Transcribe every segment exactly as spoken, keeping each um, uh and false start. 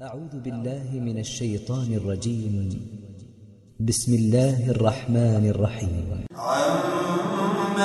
أعوذ بالله من الشيطان الرجيم. بسم الله الرحمن الرحيم. عَمَّ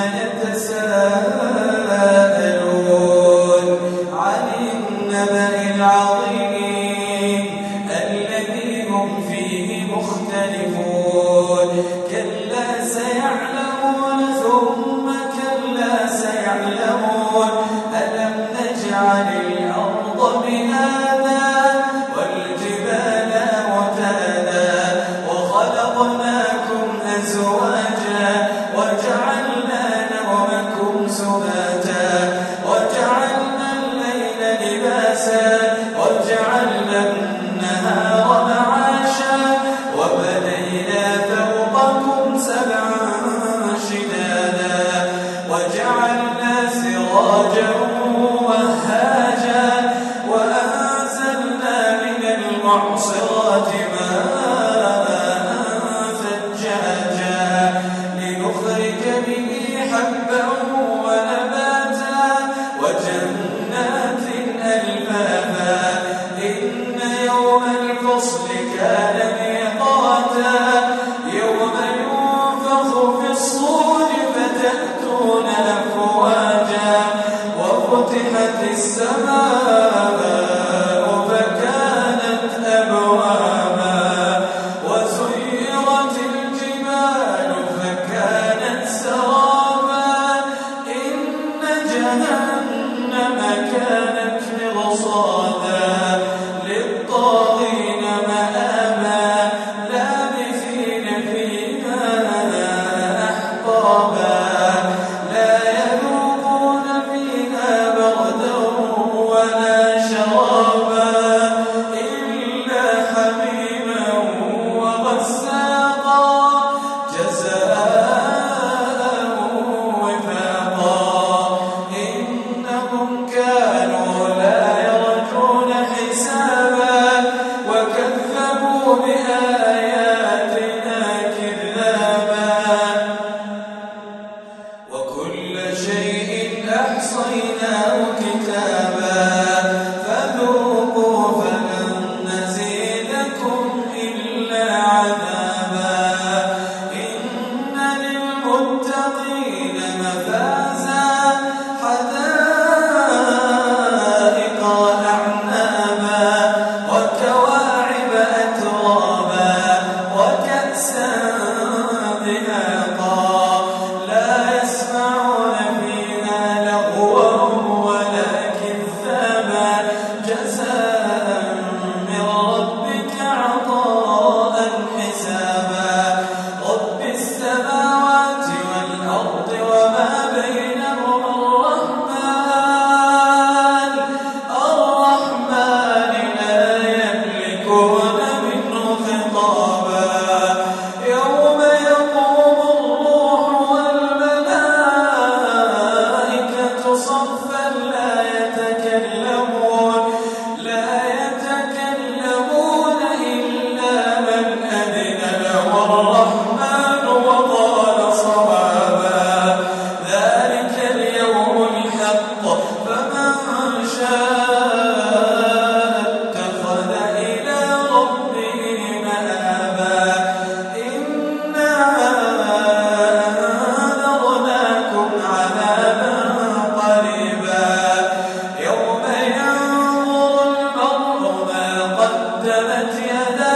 يَتَسَاءَلُونَ عَنِ النَّبَإِ الْعَظِيمِ الَّذِي هُمْ فِيهِ مُخْتَلِفُونَ كَلَّا سَيَعْلَمُونَ ثُمَّ كَلَّا سَيَعْلَمُونَ أَلَمْ نَجْعَلِ الْأَرْضَ مِهَادًا وَالْجِبَالَ أَوْتَادًا وَخَلَقْنَاكُمْ أَزْوَاجًا وَجَعَلْنَا نَوْمَكُمْ سُبَاتًا وَجَعَلْنَا اللَّيْلَ لِبَاسًا وَجَعَلْنَا النَّهَارَ مَعَاشًا وَبَنَيْنَا فَوْقَكُمْ سَبْعًا شِدَادًا وَجَعَلْنَا سِرَاجًا وَهَّاجًا وَأَنزَلْنَا مِنَ الْمُعْصِرَاتِ مَاءً ثَجَّاجًا لِنُخْرِجَ بِهِ حَبًّا وَنَبَاتًا وَجَنَّاتٍ أَلْفَافًا إِنَّ يَوْمَ الْفَصْلِ كَانَ مِيقَاتًا يَوْمَ يُنفَخُ فِي الصُّورِ فَتَأْتُونَ أَفْوَاجًا وَفُتِحَتِ السَّمَاءُ فَكَانَتْ أَبْوَابًا وَسُيِّرَتِ الْجِبَالُ فَكَانَتْ سَرَابًا إِنَّ جَهَنَّمَ كَانَتْ مِرْصَادًا لِّلطَّاغِينَ مَآبًا لَّابِثِينَ فِيهَا أَحْقَابًا لَّا يَذُوقُونَ فِيهَا بَرْدًا وَلَا شَرَابًا إِلَّا حَمِيمًا وَغَسَّاقًا جَزَاءً وِفَاقًا إِنَّهُمْ كَانُوا لَا يَرْجُونَ حِسَابًا وَكَذَّبُوا بِآيَاتِنَا كِذَّابًا وَكُلَّ شَيْءٍ أَحْصَيْنَاهُ كِتَابًا فَذُوقُوا فَلَن نَّزِيدَكُمْ إِلَّا عَذَابًا إِنَّ لِلْمُتَّقِينَ مَفَازًا حَدَائِقَ وَأَعْنَابًا وَكَوَاعِبَ أَتْرَابًا وَكَأْسًا دِهَاقًا لَّا يَسْمَعُونَ فِيهَا لَغْوًا وَلَا كِذَّابًا جَزَاءً مِّن رَّبِّكَ عَطَاءً حِسَابًا رَّبِّ السَّمَاوَاتِ وَالْأَرْضِ وَمَا بَيْنَهُمَا الرَّحْمَٰنُ الرَّحْمَٰنِ لَا يَمْلِكُونَ مِنْهُ خِطَابًا يَوْمَ يَقُومُ الرُّوحُ وَالْمَلَائِكَةُ صَفًّا لَّا يَتَكَلَّمُونَ لَا يَتَكَلَّمُونَ إِلَّا مَنْ أَذِنَ لَهُ الرَّحْمَٰنُ وَقَالَ صَوَابًا ذَلِكَ الْيَوْمُ الْحَقُّ فَمَن شَاءَ اتَّخَذَ إِلَىٰ رَبِّهِ مَآبًا إِنَّا أَنذَرْنَاكُمْ عَذَابًا قَرِيبًا يَوْمَ يَنظُرُ الْمَرْءُ مَا قَدَّمَتْ يَدَاهُ